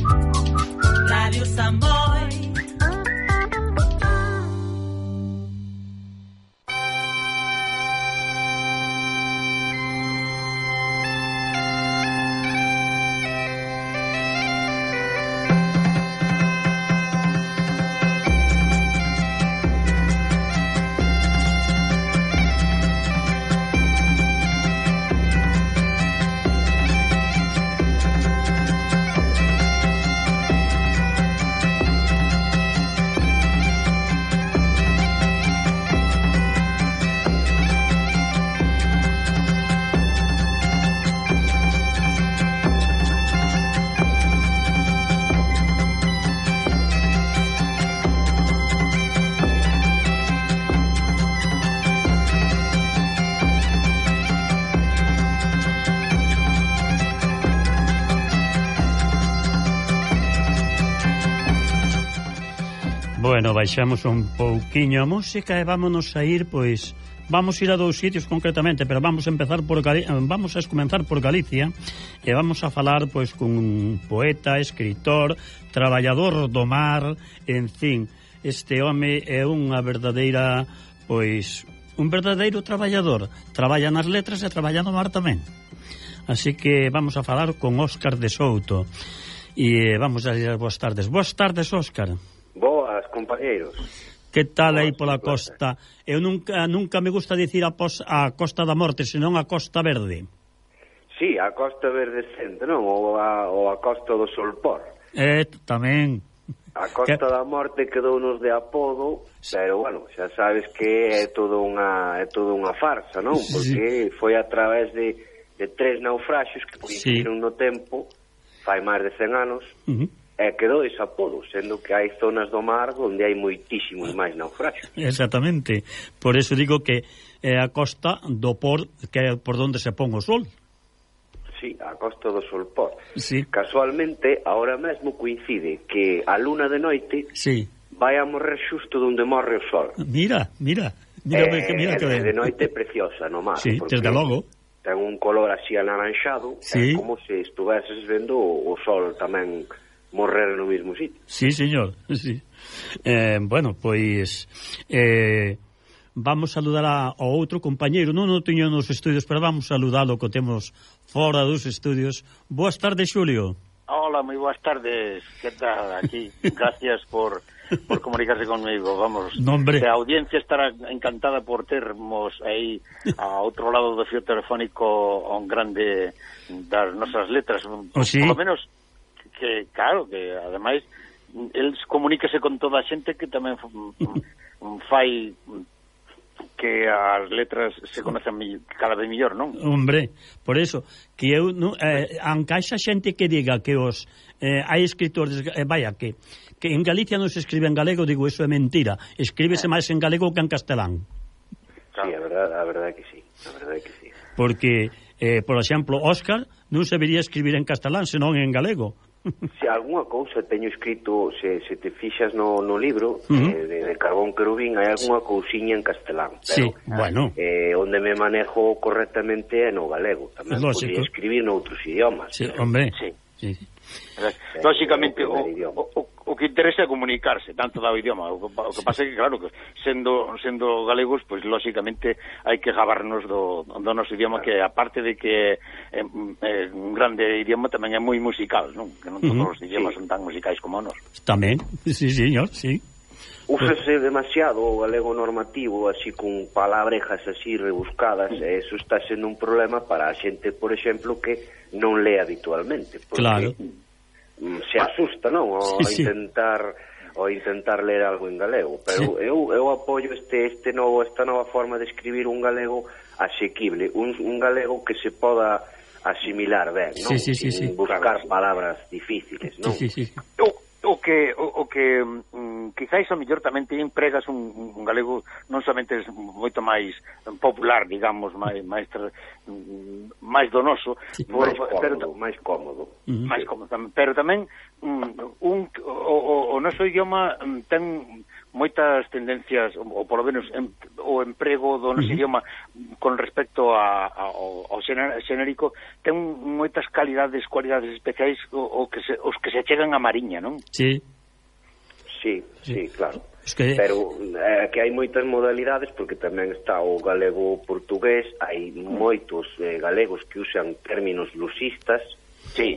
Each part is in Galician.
Radio Samboy. Bueno, baixamos un pouquiño a música e vámonos a ir, pois vamos ir a dous sitios concretamente, pero vamos a comenzar por Galicia e vamos a falar pois con un poeta, escritor, traballador do mar, en fin, este home é unha verdadeira, pois un verdadeiro traballador, traballa nas letras e traballa no mar tamén. Así que vamos a falar con Óscar de Souto e vamos a ir boas tardes. Boas tardes, Óscar. Boas, compañeiros. Que tal aí pola costa? Eu nunca me gusta dicir a Costa da Morte, senón a Costa Verde. Sí, a Costa Verde Centro, non? Ou a Costa do Solpor. Tamén. A Costa da Morte quedounos de apodo, pero, bueno, xa sabes que é todo unha farsa, non? Porque foi a través de 3 naufraxios que coincidiron no tempo, fai máis de 100 anos, e quedou ese apodo, sendo que hai zonas do mar onde hai moitísimos máis naufragios. Exactamente, por eso digo que é a costa do por, que é por onde se pon o sol. Sí, a costa do Solpor. Sí. Casualmente, ahora mesmo coincide que a luna de noite vai a morrer xusto onde morre o sol. Mira que ben. De noite é preciosa no mar. Sí, desde logo. Ten un color así anaranxado, é como se estuveses vendo o sol tamén morrer no mesmo sitio. Sí, señor, sí. Bueno, pois vamos a saludar ao outro compañeiro, non o teño nos estudios, pero vamos a saludalo que temos fora dos estudios. Boas tardes, Xulio. Hola, moi boas tardes. Que tal aquí? Gracias por comunicarse conmigo. Vamos, a audiencia estará encantada por termos aí a outro lado do fío telefónico un grande das nosas letras. Sí? Por lo menos que, claro, que ademais el comuníquese con toda a xente que tamén fai que as letras se conocen cada vez mellor, non? Hombre, por eso que eu encaixa xente que diga que os hai escritores, que en Galicia non se escribe en galego, digo, eso é mentira, escríbese máis en galego que en castelán. Sí, a verdade que sí, porque por exemplo, Óscar non sabería escribir en castelán, senón en galego. Se algunha cousa teño escrito, se te fixas no libro de Carbón Querubín, hai algunha cousiña en castelán, pero sí, bueno, onde me manejo correctamente é no galego. Tamén podría escribir noutros idiomas. Sí, hombre. Sí. Lóxicamente o que interesa é comunicarse tanto do idioma, o que pasa é que claro, que sendo galegos, pois lóxicamente hai que gabarnos do noso idioma, que aparte de que é un grande idioma, tamén é moi musical, non? Que non todos os idiomas son tan musicais como nós. Tamén, sí, señor, sí. Úsase demasiado o galego normativo, así con palabrejas así rebuscadas, e eso está sendo un problema para a xente, por exemplo, que non lee habitualmente, porque claro, se asusta, non? O intentar ler algo en galego, pero eu apoio esta nova forma de escribir un galego asequible, un galego que se poda asimilar ben, non? Sin buscar palabras difíciles, non? O que quizáis a mellor tamén te empregas un galego non somente moito máis popular, digamos, máis donoso, máis cómodo, pero tamén o noso idioma ten moitas tendencias, ou polo menos o emprego do noso idioma con respecto ao xenérico ten moitas cualidades especiais os que se chegan a Mariña, non? Sí, claro. Que... Pero que hai moitas modalidades, porque tamén está o galego portugués, hai moitos galegos que usan términos lusistas, sí.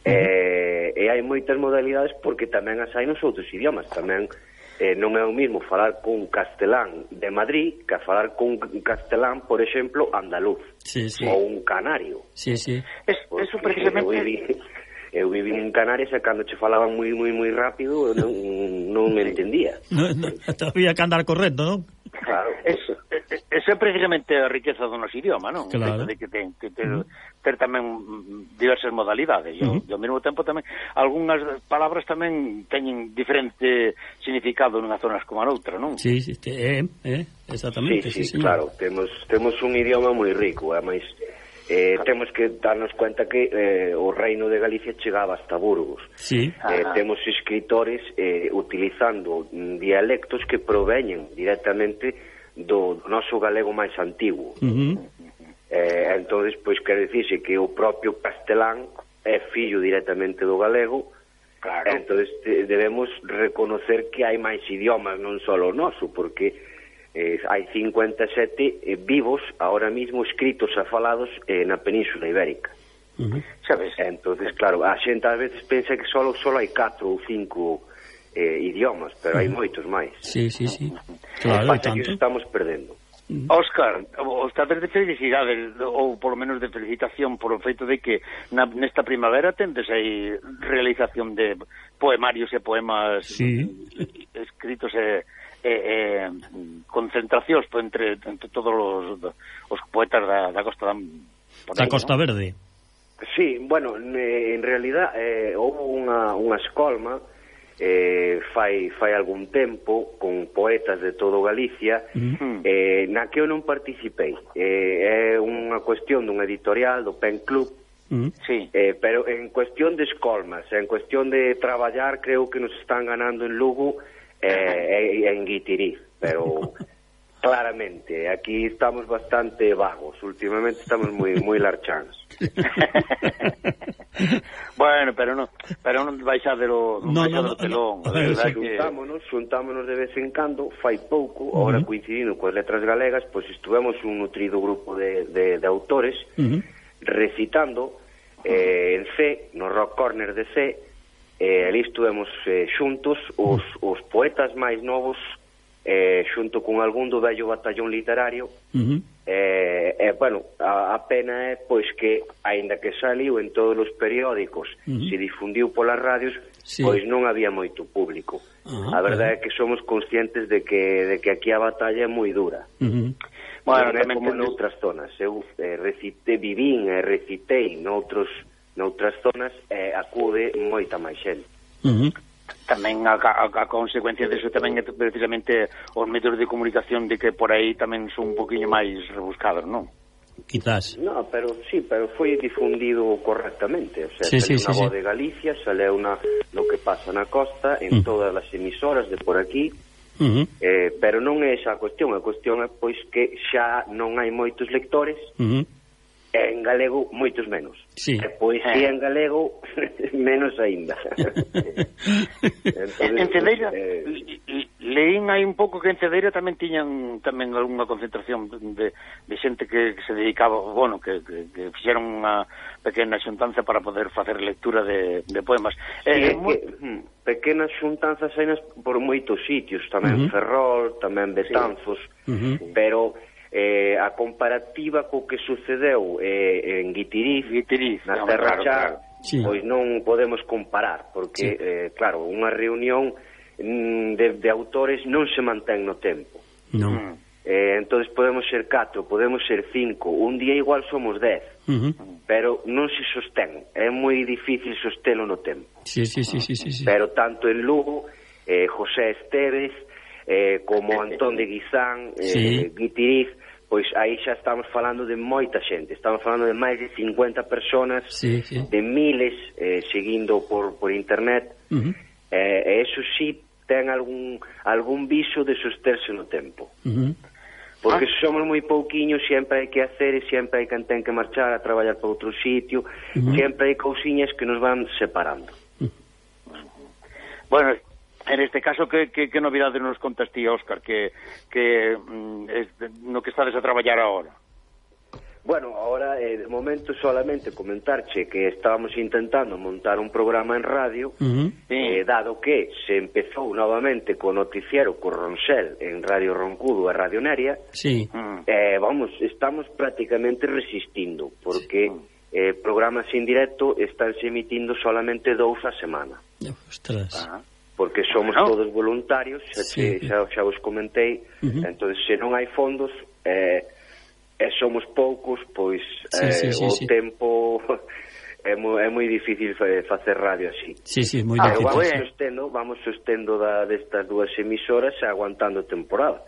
E hai moitas modalidades porque tamén as hai nos outros idiomas. Tamén non é o mismo falar cun castelán de Madrid que falar cun castelán, por exemplo, andaluz, ou un canario. Eso precisamente... Eu vivi en Canarias e cando che falaban moi rápido non me entendía. Había que andar correcto, non? Claro. Eso é precisamente a riqueza do noso idioma, non? Claro. De que ten que ter tamén diversas modalidades. E ao mesmo tempo tamén algunhas palabras tamén teñen diferente significado nunhas zonas como a noutra, non? Sí, exactamente. Sí, claro, temos un idioma moi rico, máis temos que darnos cuenta que o reino de Galicia chegaba hasta Burgos. Temos escritores utilizando dialectos que proveñen directamente do noso galego máis antigo. Entonces, pois, quer dicirse que o propio castelán é fillo directamente do galego. Claro. Entonces debemos reconocer que hai máis idiomas, non só o noso, porque hai 57 vivos ahora mismo escritos e falados na Península Ibérica. Sabes? Entonces, claro, a xente ás veces pensa que só hai 4 ou 5 idiomas, pero hai moitos máis. Sí. Claro, pasa que estamos perdendo. Óscar, os tardes de felicidade, ou polo menos de felicitación por o feito de que nesta primavera tendes aí realización de poemarios e poemas escritos concentracións entre todos os poetas da costa da Costa Verde. Sí, bueno, en realidad houve unha escolma fai algún tempo con poetas de todo Galicia, na que eu non participei. É unha cuestión dun editorial do Pen Club, pero en cuestión de escolmas, en cuestión de traballar, creo que nos están ganando en Lugo en Guitiriz, pero claramente aquí estamos bastante vagos, últimamente estamos moi larcháns. Bueno, pero non baixadelo telón. Xuntámonos de vez en cando, fai pouco, ahora coincidindo coas letras galegas, pois estuvemos un nutrido grupo de autores recitando en C, no Rock Corner de C. Ali estuvemos xuntos os poetas máis novos, xunto con algún do vello batallón literario. Bueno, a pena é pois que, aínda que saliu en todos os periódicos, se difundiu polas radios, pois non había moito público. A verdade é que somos conscientes de que aquí a batalla é moi dura. Bueno, non é como noutras zonas. Eu vivín e recitei noutras zonas, acude moita máis xente. Tamén a consecuencia disso tamén é precisamente os medios de comunicación, de que por aí tamén son un poquinho máis rebuscados, non? Quizás. No, pero foi difundido correctamente. O sea, sale unha voz de Galicia, sale lo que pasa na costa, en todas as emisoras de por aquí. Pero non é esa a cuestión é pois que xa non hai moitos lectores, en galego moitos menos, e poesía en galego menos aínda. En Cedeira leín hai un pouco que en Cedeira tamén tiñan algunha concentración de xente que se dedicaba, bueno, que fixeron unha pequena xuntanza para poder facer lectura de poemas. Pequenas xuntanzas hai por moitos sitios, tamén Ferrol, tamén Betanzos, pero a comparativa co que sucedeu en Guitiriz, na Terra Chá, pois non podemos comparar, porque, claro, unha reunión de autores non se mantén no tempo. Entonces podemos ser 4, podemos ser 5, un día igual somos 10, pero non se sostén, é moi difícil sostelo no tempo. Pero tanto en Lugo, José Esteves, como Antón de Guisán, Guitiriz, pois aí xa estamos falando de moita xente, estamos falando de máis de 50 personas, de miles seguindo por internet, e eso sí ten algún viso de sosterse no tempo. Porque se somos moi pouquiños, sempre hai que hacer e sempre hai quen ten que marchar a traballar para outro sitio, sempre hai cousiñas que nos van separando. Bueno, en este caso, que novidade nos contas ti, Óscar, que no que estades a traballar agora? Bueno, ahora, de momento, solamente comentarche que estábamos intentando montar un programa en radio, dado que se empezou novamente co noticiero, co Ronsel, en Radio Roncudo e Radio Neria, estamos prácticamente resistindo, porque programas en directo estánse emitindo solamente 2 a semana. Ostras. Porque somos todos voluntarios, xa vos comentei, entón, se non hai fondos... somos poucos, pois o tempo é moi difícil facer radio así. Sí, moi difícil. Vamos sostendo destas 2 emisoras aguantando temporada.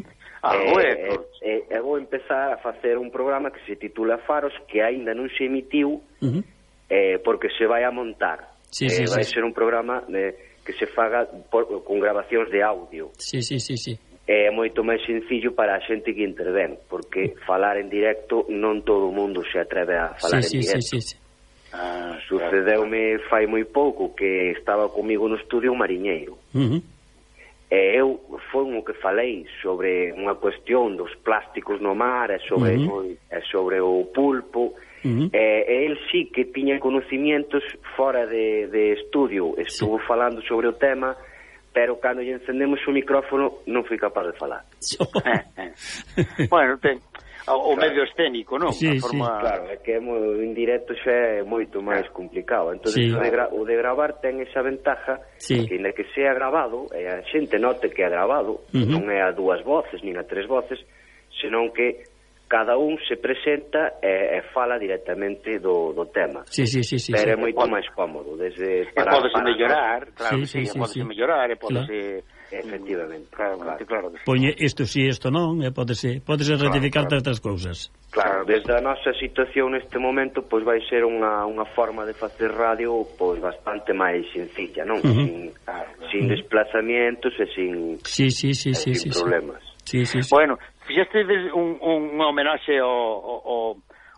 Vou empezar a facer un programa que se titula Faros, que aínda non se emitiu, porque se vai a montar. Vai ser un programa que se faga con grabacións de audio. Sí. É moito máis sencillo para a xente que intervén, porque falar en directo non todo o mundo se atreve a falar en directo. Sucedeume fai moi pouco que estaba comigo no estudio un mariñeiro. E eu foi o que falei sobre unha cuestión dos plásticos no mar e sobre o pulpo. E el sí que tiña conocimientos fora de estudio, estuvo falando sobre o tema, pero cando lle encendemos o micrófono non fui capaz de falar. Bueno, o medio escénico, non? Claro, é que en directo xa é moito máis complicado. Entón, o de gravar ten esa ventaja que na que sea grabado, e a xente note que é grabado, non é a 2 voces, nin a 3 voces, senón que cada un se presenta e fala directamente do tema. Pero é moito máis cómodo. Pódese mellorar, claro que sí, pódese mellorar, e pódese... Efectivamente, claro. Poñe isto si, isto non, e pódese rectificar certas cousas. Claro, desde a nosa situación neste momento, pois vai ser unha forma de facer radio pois bastante máis sencilla, non? Sin desplazamientos e sin problemas. Bueno, fixeste un homenaxe ao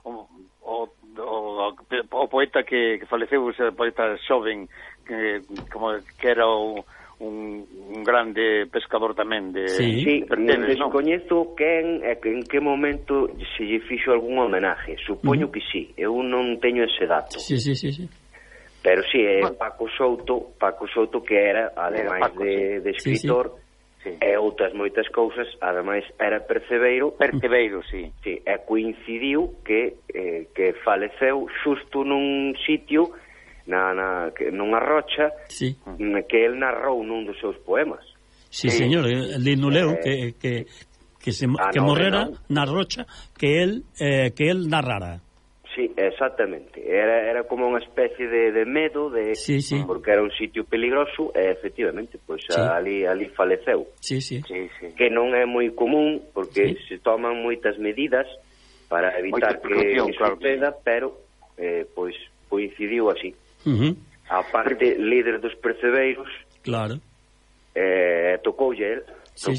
poeta que faleceu, o poeta xoven, que era un grande pescador tamén de Pertebes, non? Descoñezo quen e en que momento se lle fixo algún homenaje. Supoño que sí, eu non teño ese dato. Sí. Pero sí, Paco Souto, que era, ademais de escritor, e outras moitas cousas, ademais era percebeiro, sí. Sí, e coincidiu que faleceu xusto nun sitio, nunha rocha, que el narrou nun dos seus poemas. Sí, señor, li no leo que morrera na rocha que el narrara. Sí, exactamente. Era como unha especie de medo, porque era un sitio peligroso, e efectivamente, pois ali faleceu. Sí. Que non é moi común, porque se toman moitas medidas para evitar que suceda, pero pois coincidiu así. A parte, líder dos percebeiros, claro, tocoulle el.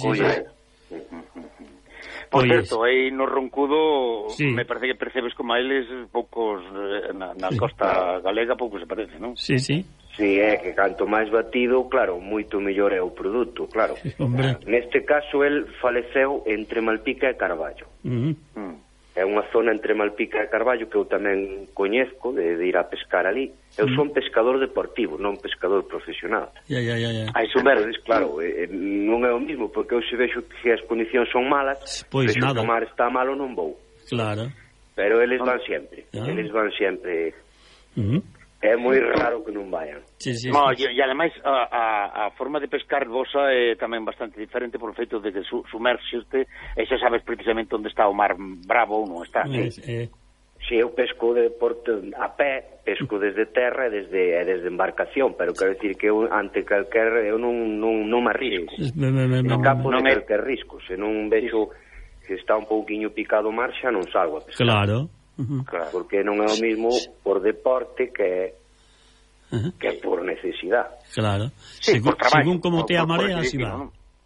Por certo, aí no Roncudo me parece que percebes como a eles poucos na costa galega pouco se parece, non? Sí. Sí, é que canto máis batido, claro, moito mellor é o produto, claro. Neste caso, el faleceu entre Malpica e Carballo. É unha zona entre Malpica e Carballo que eu tamén coñezco de ir a pescar ali. Eu son pescador deportivo, non pescador profesional. Entonces, claro, non é o mismo, porque eu se vexo que as condicións son malas, vexo que o mar está malo, non vou. Claro. Pero eles van sempre. É moi raro que non vayan. E ademais a forma de pescar vosa é tamén bastante diferente por o feito de que sumerxeste e xa sabes precisamente onde está o mar bravo ou non está. Si, eu pesco de deporte a pé, pesco desde terra e desde embarcación, pero quero dicir que eu ante calquer eu non me arrisco. No campo de calquer risco, se non vexo que está un pouquiño picado o mar, xa non salgo a pescar. Claro. Porque non é o mismo por deporte que que por necesidade. Claro. Sí, por traballo, según como te a marea, así va.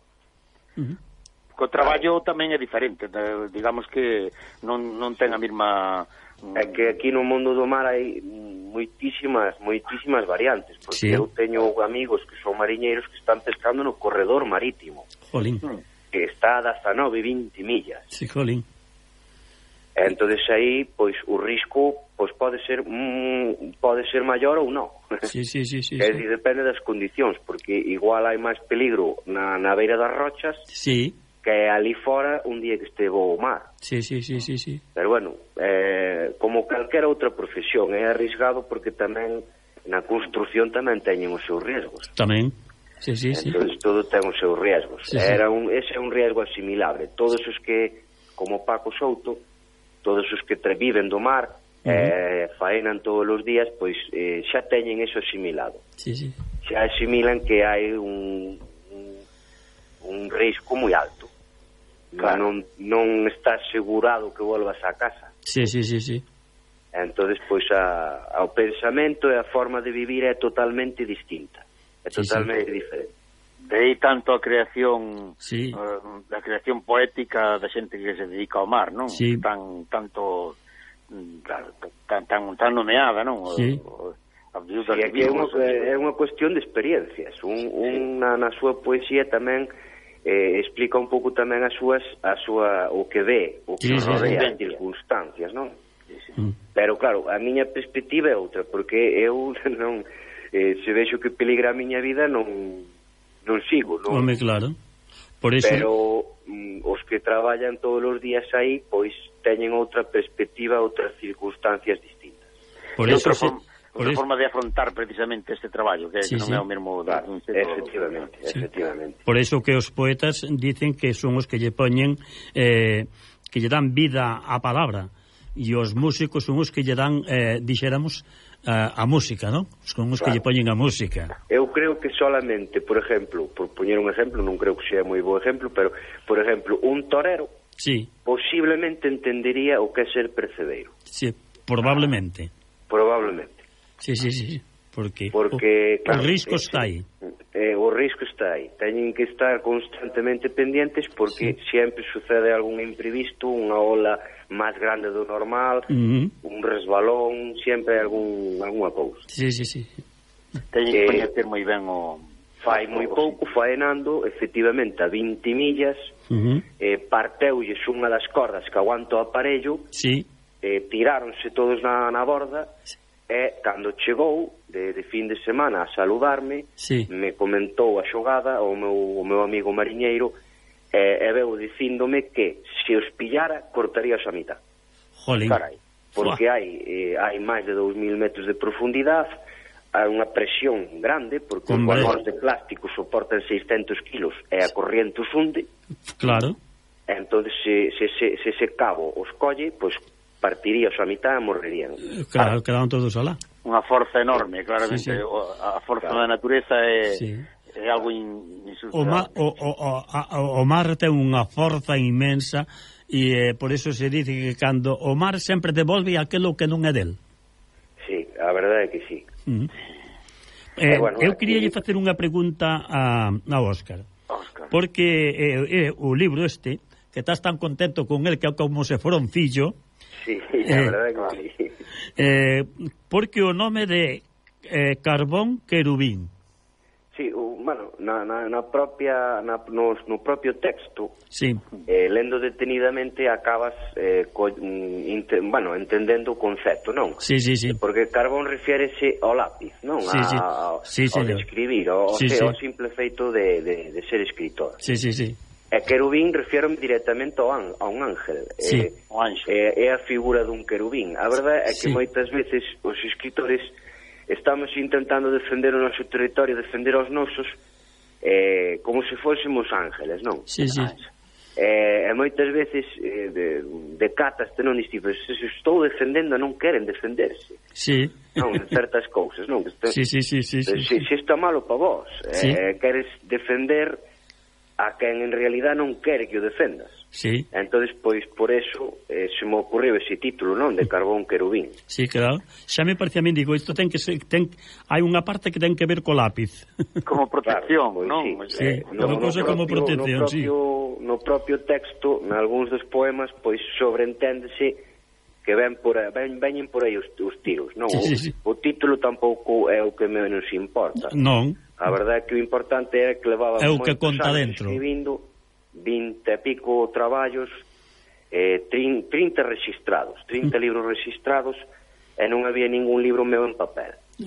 Co traballo tamén é diferente, digamos que non ten a mesma... É que aquí no mundo do mar hai moitísimas variantes, porque eu teño amigos que son mariñeiros que están pescando no corredor marítimo. Jolín. Que está a 19, 20 millas. Sí, jolín. Entonces aí, pois, o risco pode ser maior ou non. Sí. Depende das condicións, porque igual hai máis peligro na beira das rochas que ali fora un día que estevo o mar. Sí. Pero bueno, como calquera outra profesión, é arrisgado porque tamén na construción tamén teñen os seus riesgos. Tamén. Sí. Entonces todo ten os seus riesgos. Ese é un riesgo asimilable. Todos os que, como Paco Souto, todos os que viven do mar, faenan todos os días, pois xa teñen eso asimilado. Sí. Xa asimilan que hai un risco moi alto. Claro. Non está asegurado que volvas a casa. Sí. Entonces, pois, o pensamento e a forma de vivir é totalmente distinta. É totalmente diferente. De aí tanto a creación a creación poética da xente que se dedica ao mar, non? Tan nomeada, non? É unha cuestión de experiencias. Na súa poesía tamén explica un pouco tamén o que ve, o que rodea, as circunstancias, non? Pero claro, a miña perspectiva é outra, porque eu non, se vexo que peligra a miña vida non sigo, non? Home, claro. Por eso... Pero os que traballan todos os días aí, pois teñen outra perspectiva, outras circunstancias distintas. Por eso outra forma de afrontar precisamente este traballo, que non é o mesmo... Efectivamente. Por eso que os poetas dicen que son os que lle poñen, que lle dan vida á palabra, e os músicos son os que lle dan, dixéramos, a música, non? Son os que lle poñen a música. Eu creo que solamente, por exemplo, por poñer un exemplo, non creo que sea moi bo exemplo, pero, por exemplo, un torero posiblemente entendería o que é ser percebeiro. Sí, probablemente. Sí. Porque claro, o risco está aí. O risco está aí. Teñen que estar constantemente pendientes porque sempre sucede algún imprevisto, unha ola máis grande do normal, un resbalón, sempre algunha cousa. Sí. Teñen que coñecer moi ben o... Fai moi pouco, faenando, efectivamente, a 20 millas, parteulles unha das cordas que aguanta o aparello, tiráronse todos na borda, e cando chegou de fin de semana a saludarme, me comentou a xogada o meu amigo mariñeiro, e veu dicíndome que se os pillara cortarías a mitad. Jolín. Carai, porque hai máis de 2000 metros de profundidade, hai unha presión grande, porque os valores de plástico soportan 600 kilos e a corriente os hunde. Claro. Entón, se ese cabo os colle, pois partirías a mitad e morrerían. Claro, quedaron todos alá. Unha forza enorme, claramente. A forza da natureza é algo insuperable. O mar ten unha forza inmensa e por eso se dice que cando o mar sempre devolve aquilo que non é del. Sí, a verdade é que sí. Eu quería facer unha pregunta a Óscar. Porque o libro este, que estás tan contento con el que é como se fora un fillo. Sí, a verdade é que sí. Porque o nome de Carbón Querubín. Sí, bueno, no propio texto, lendo detenidamente acabas entendendo o concepto, non? Sí. Porque carbón refiérese ao lápiz, non? Ao de escribir, ao simple feito de ser escritor. Sí. E querubín refiérome directamente a un ángel. É a figura dun querubín. A verdade é que moitas veces os escritores estamos intentando defender o noso territorio, defender os nosos, como se fósemos ángeles, non? Sí. E moitas veces decataste, non? Diste, se estou defendendo, non queren defenderse. Sí. Non, certas cousas, non? Sí. Se está malo para vos, queres defender a quen en realidad non quere que o defendas. Sí. Entonces, pois, por eso se me ocurriu ese título, non? De Carbón Querubín. Sí, claro. Xa me parece a mí, digo, isto ten que ser, hai unha parte que ten que ver co lápiz. Como protección, claro, non? Sí, unha cousa como protección, sí. No propio texto, nalgúns dos poemas, pois sobreenténdese que veñen por aí os tiros, non? Sí. O título tampouco é o que menos importa. Non. A verdade é que o importante é que levaba é o que conta anos dentro. Escribindo 20 e pico traballos, 30 registrados, 30 libros registrados, e non había ningún libro meu en papel.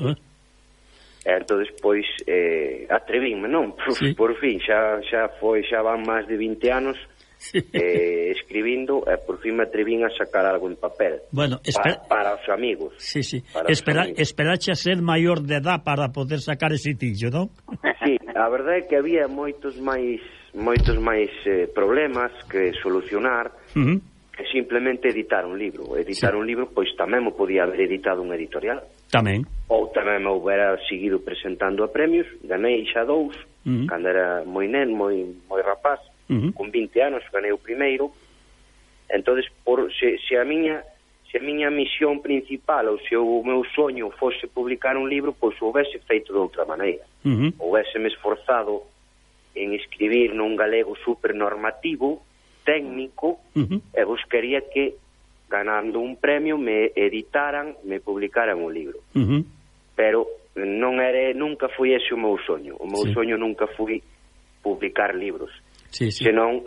Entonces, pois, atrevínme, non? Por fin, xa van máis de 20 anos escribindo, e por fin me atrevín a sacar algo en papel. Bueno, para os amigos. Sí. Esperache a ser maior de edad para poder sacar ese tillo, non? Sí, a verdade é que había moitos máis problemas que solucionar, que simplemente editar un libro. Un libro, pois tamén mo podía haber editado un editorial. Tamén. Ou tamén me houbera seguido presentando a premios, ganei xa 2, cando era moi rapaz, con 20 anos ganei o primeiro. Entonces, se a miña misión principal, ou se o meu soño fose publicar un libro, pois o houvese feito de outra maneira. Houvéseme esforzado en escribir nun galego supernormativo, técnico, e buscaría que, ganando un premio, me editaran, me publicaran un libro. Pero nunca foi ese o meu soño. O meu soño nunca foi publicar libros, senón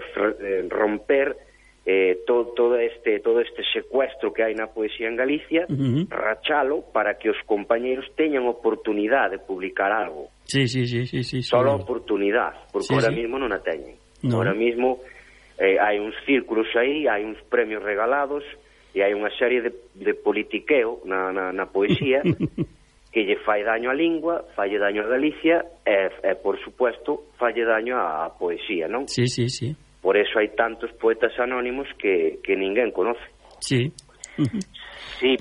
romper todo este secuestro que hai na poesía en Galicia, rachalo para que os compañeros teñan oportunidade de publicar algo. Sí. Solo oportunidade, porque ahora mismo non a teñen. Ahora mismo hai uns círculos aí, hai uns premios regalados, e hai unha serie de politiqueo na poesía que lle fai daño á lingua, falle daño a Galicia e por supuesto, falle daño á poesía, non? Sí. Por eso hai tantos poetas anónimos que ninguén conoce. Sí. Sí,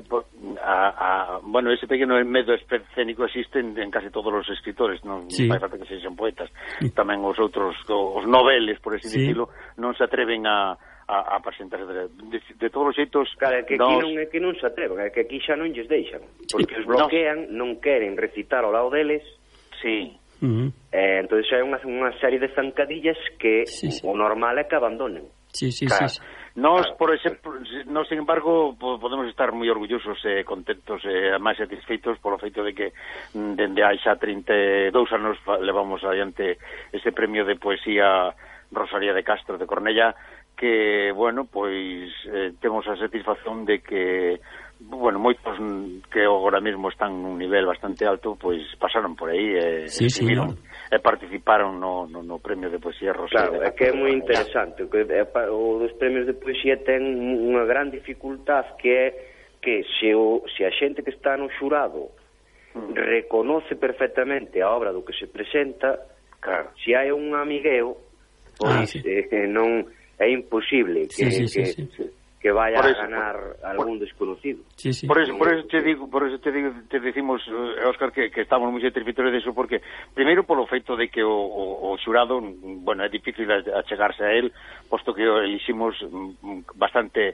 bueno, ese pequeno medo escénico existe en casi todos os escritores, non fai falta que sexan poetas. Tamén os outros, os noveles, por así dicilo, non se atreven a presentarse de todos os xeitos. Claro, é que aquí non é que non se atreven, é que aquí xa non lles deixan, porque os bloquean, non queren recitar ao lado deles. Sí. Entonces hai unha serie de zancadillas que o normal é que abandonen. Sí. Nos, por exemplo, sin embargo, podemos estar moi orgullosos e contentos e máis satisfeitos polo feito de que dende hai xa 32 anos levamos adiante ese premio de poesía Rosalía de Castro de Cornella, que, bueno, pois temos a satisfacción de que, bueno, moitos que agora mesmo están nun nivel bastante alto, pois pasaron por aí e escribiron e participaron no premio de poesía Rosalía. Claro, é que é moi interesante. O dos premios de poesía ten unha gran dificultad, que é que se a xente que está no xurado reconoce perfectamente a obra do que se presenta, claro, se hai un amigueo, pois non é imposible que vaya a ganar algún desconocido. Por eso te decimos, Óscar, que estamos moi satisfeitos disso, porque primeiro polo feito de que o xurado, bueno, é difícil achegarse a él, posto que o eliximos bastante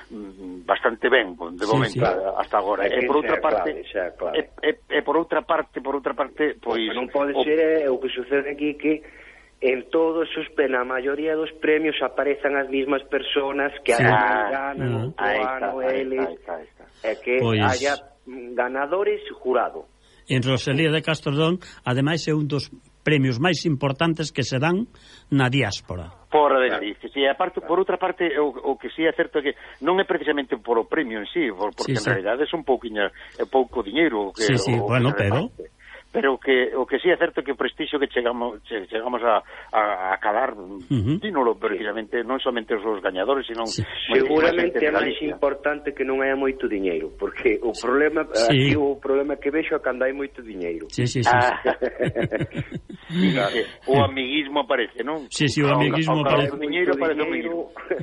ben, de momento, hasta agora. E por outra parte, pois non pode ser o que sucede aquí, que en todos na maioría dos premios aparecen as mismas personas que ganan eles, é que haya ganadores jurado. En Rosalía de Castrodón, ademais, é un dos premios máis importantes que se dan na diáspora. Fora de Galicia, sí, aparte, por outra parte, o que sí é certo é que non é precisamente por o premio en sí, porque en realidade é un pouco diñeiro. Bueno, pero o que sí é certo que o prestixio que chegamos a acabar dínolo precisamente non somente os gañadores, sino seguramente é máis importante que non haya moito diñeiro, porque o problema aquí o problema que vexo é cando hai moito diñeiro. O amiguismo aparece, non? Sí, o amiguismo aparece. O diñeiro aparece o amiguismo.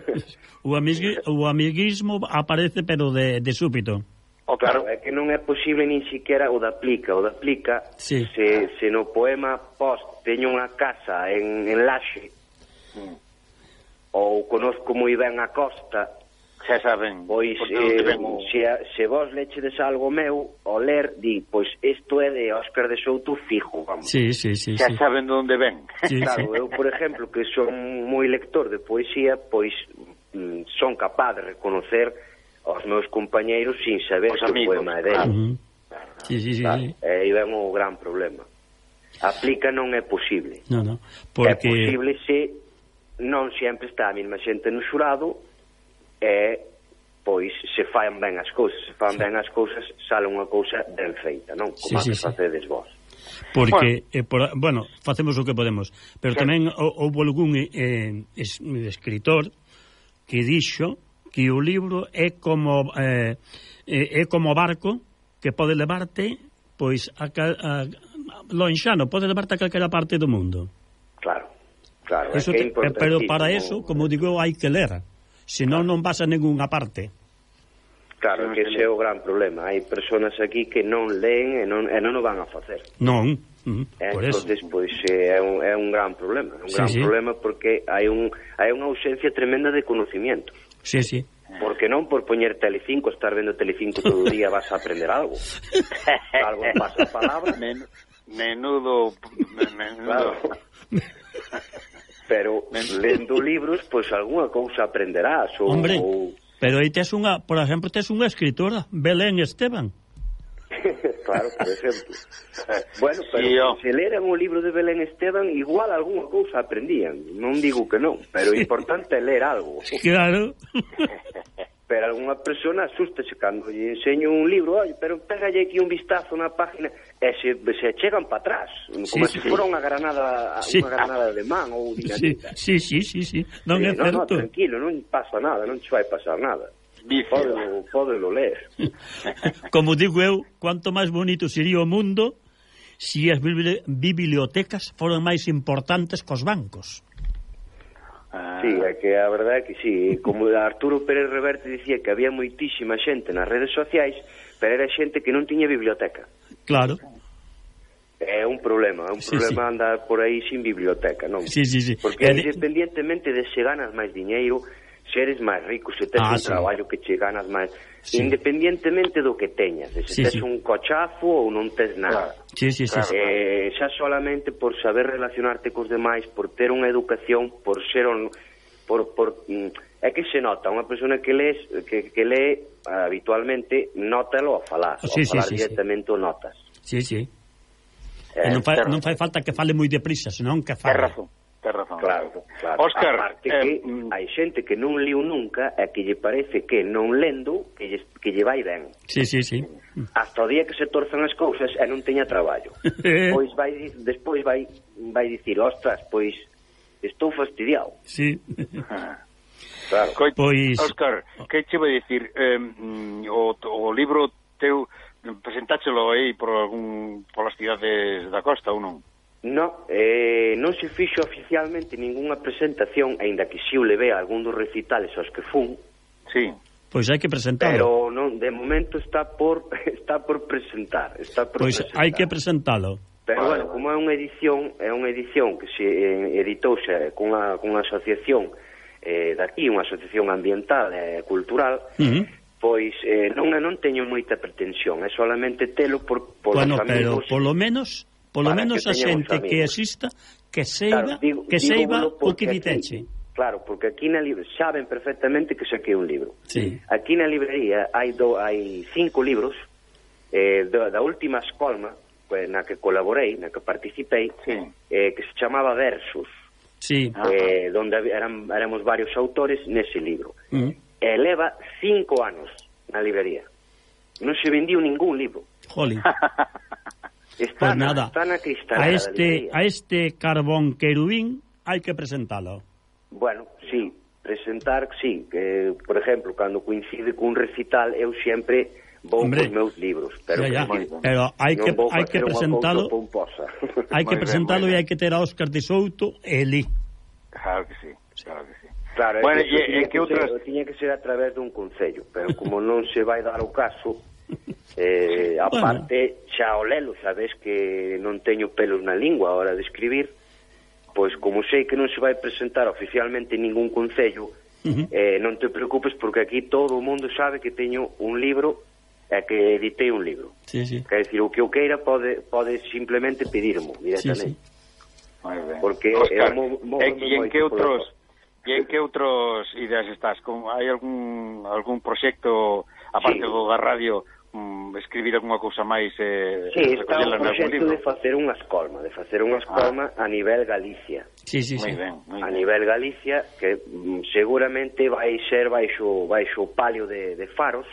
O amiguismo aparece, pero de súbito. Claro, é que non é posible nin siquiera o da Plica. Se no poema Post teño unha casa en Laxe, ou conozco moi ben a costa, xa saben, pois se vos lechedes algo meu ao ler, di, pois isto é de Óscar de Souto fijo, vamos. Sí. Xa saben de onde ven. Claro, eu, por exemplo, que son moi lector de poesía, pois son capaz de reconocer aos meus compañeiros sin saber que o poema é dele. Sí. E aí ven o gran problema. Aplica non é posible. No, porque... É posible se non sempre está a mesma xente no xurado, e pois se fan ben as cousas, sale unha cousa ben feita, non? Como a que facedes vos. Porque, bueno, facemos o que podemos, pero tamén houve algún escritor que dixo que o libro é como barco que pode levarte pois lonxano, pode levarte a calquera parte do mundo. Claro, eso é pero para eso, como digo, hai que ler. Senón non vas a ningunha parte. Claro, que ese é o gran problema. Hai personas aquí que non leen e non o van a facer. Non, por eso. Entonces, pois, é un gran problema. É un gran problema porque hai unha ausencia tremenda de conocimientos. Sí. Porque non por poñer Telecinco, estar vendo Telecinco todo o día vas a aprender algo. Algo pasa a palabra. Menudo. Claro. Pero lendo libros, pois algunha cousa aprenderás. Hombre, pero aí tes por exemplo, tes unha escritora, Belén Esteban. Claro, por exemplo. Bueno, pero se leran o libro de Belén Esteban, igual algunha cousa aprendían. Non digo que non, pero o importante é ler algo. Claro. Pero algunha persona asústase cando lle enseño un libro, pero pégalle aquí un vistazo na página e se chegan para atrás, como se fora unha granada de man ou dinamita. Sí. Non é certo. No, tranquilo, non pasa nada, non che vai pasar nada. Pódelo ler. Como digo eu, cuanto máis bonito sería o mundo se as bibliotecas foran máis importantes cos bancos. Sí, é que a verdade é que sí. Como Arturo Pérez Reverte dicía que había moitísima xente nas redes sociais, pero era xente que non tiña biblioteca. Claro. É un problema andar por aí sin biblioteca, non? Sí. Porque independientemente de se ganas máis diñeiro, se eres máis rico, se tes un traballo que che ganas máis, independientemente do que teñas, se tes un cochazo ou non tes nada. Sí. Xa solamente por saber relacionarte cos demais, por ter unha educación, por ser é que se nota, unha persona que lee habitualmente, nótalo a falar, directamente o notas. Sí. Non fai falta que fale moi deprisa, senón que fale. Ten razón. Claro. Óscar, aparte que hai xente que non liu nunca e que lle parece que non lendo que lle vai ben. Sí. Hasta o día que se torzan as cousas e non teña traballo. Pois despois vai dicir, ostras, pois estou fastidiado. Sí. Claro. Pois Óscar, que che vai dicir o libro teu presentáchelo aí polas cidades da costa ou non? Non se fixo oficialmente ningunha presentación, aínda que si o levei a algún dos recitales aos que fun. Sí. Pois hai que presentalo. Pero non, de momento está por presentar. Pois hai que presentalo. Pero bueno, como é unha edición que se editouse con unha asociación daqui, unha asociación ambiental e cultural, pois non teño moita pretensión, é solamente telo por bueno, os amigos. Pero polo menos a xente que exista que seiba o que diteche. Claro, porque aquí na librería saben perfectamente que saquei un libro. Sí. Aquí na librería hai 5 libros da última escolma na que colaborei, na que participei, que se chamaba Versus. Sí. Donde éramos varios autores nese libro. E leva 5 anos na librería. Non se vendiu ningún libro. Jolín. Está na cristalera a este carbón querubín hai que presentalo. Bueno, sí, presentar, sí, que, por exemplo, cando coincide cun recital, eu sempre vou cos meus libros, pero hai que presentalo. Hai que presentalo e hai que ter a Óscar de Souto e Eli. Claro que sí. Claro, bueno, tiña que ser a través dun concello, pero como non se vai dar o caso, aparte, xa o lelo, sabes que non teño pelos na lingua a hora de escribir. pois como sei que non se vai presentar oficialmente en ningún concello, non te preocupes porque aquí todo o mundo sabe que teño un libro e que editei un libro. Sí, sí. Quer decir, o que eu queira pode simplemente pedirmo directamente. Sí, sí. Moi ben. Porque Óscar, e en que outros ideas estás? Hai algún proxecto aparte do da radio, escribir algunha cousa máis? Sí, está o proxecto de facer unha escolma, a nivel Galicia. Sí, sí, sí. Moi ben. A nivel Galicia, que seguramente vai ser baixo o palio de Faros.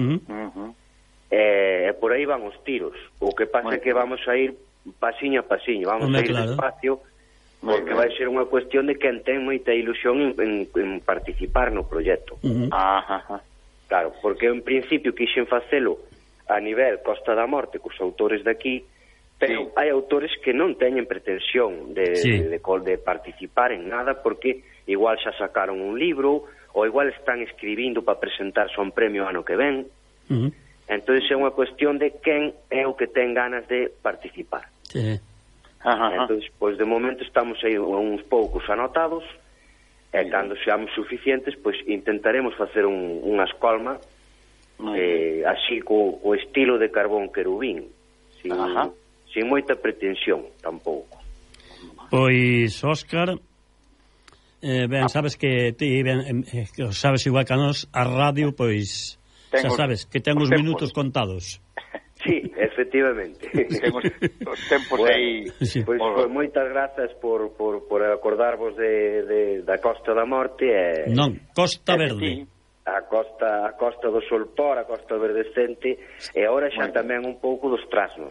E por aí van os tiros. O que pasa é que vamos a ir pasiño a pasiño, vamos a ir despacio, porque vai ser unha cuestión de quen ten moita ilusión en participar no proxecto. Claro, porque en principio quixen facelo a nivel Costa da Morte cos autores daqui, pero hai autores que non teñen pretensión de participar en nada, porque igual xa sacaron un libro ou igual están escribindo para presentarse a un premio ano que ven. Entón é unha cuestión de quen é o que ten ganas de participar. Entón, pois de momento estamos aí uns poucos anotados, e cando seamos suficientes, pois intentaremos facer unha escolma así co estilo de Carbón Querubín, sin moita pretensión tampouco. Pois, Óscar, ben, sabes que ti sabes igual que a nos, a radio, pois xa sabes que ten os minutos contados. Sí, efectivamente. Temos os tempos aí. Pois moitas grazas por acordarvos da Costa da Morte e non, Costa Verde. A Costa do Solpor, a Costa Verdecente, e agora xa tamén un pouco dos Trasnos.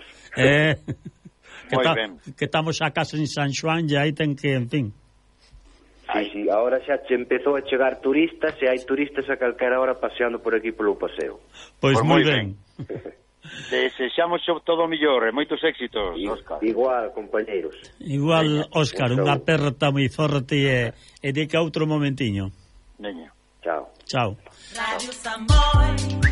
Que estamos a casa en San Xoán e aí ten que, en fin. Sí, agora xa empezou a chegar turistas e hai turistas a calquera hora paseando por aquí polo paseo. Pois moi ben. Desexamos todo o mellor e moitos éxitos, Óscar. Igual, compañeiros. Igual, Óscar, unha aperta moi forte e de que outro momentiño. Veña. Chao. Chao. Radio Samboy.